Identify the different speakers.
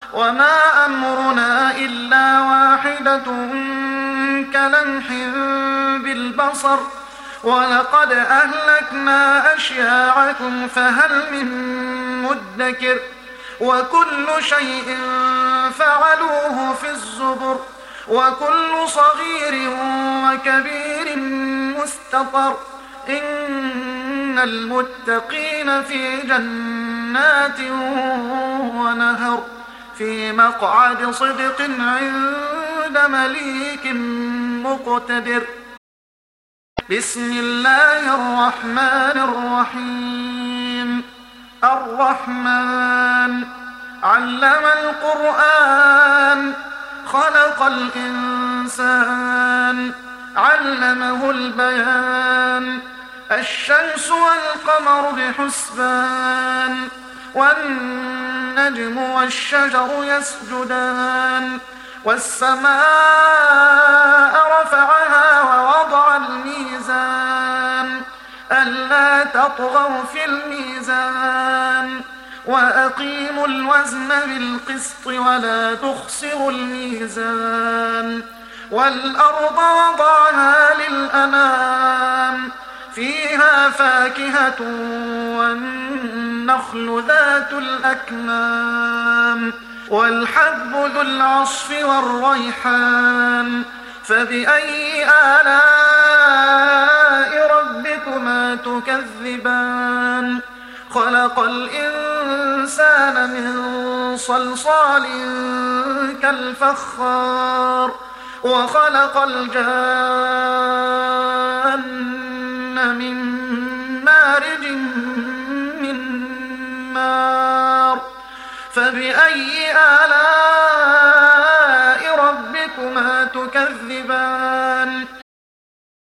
Speaker 1: وما أمرنا إلا واحدة كلمح بالبصر ولقد أهلكنا أشياعكم فهل من مدكر وكل شيء فعلوه في الزبر وكل صغير وكبير مستطر إن المتقين في جنات ونهر في مقعد صدق عند مليك مقتدر. بسم الله الرحمن الرحيم. الرحمن علم القرآن خلق الإنسان علمه البيان الشمس والقمر بحسبان والنجم والشجر يسجدان والسماء رفعها ووضع الميزان ألا تطغوا في الميزان وأقيموا الوزن بالقسط ولا تخسروا الميزان والأرض وضعها للأنام فيها فاكهة والنخل ذات الأكمام والحب ذو العصف والريحان فبأي آلاء ربكما تكذبان خلق الإنسان من صلصال كالفخار وخلق الجان من مارج من نار فبأي آلاء ربكما تكذبان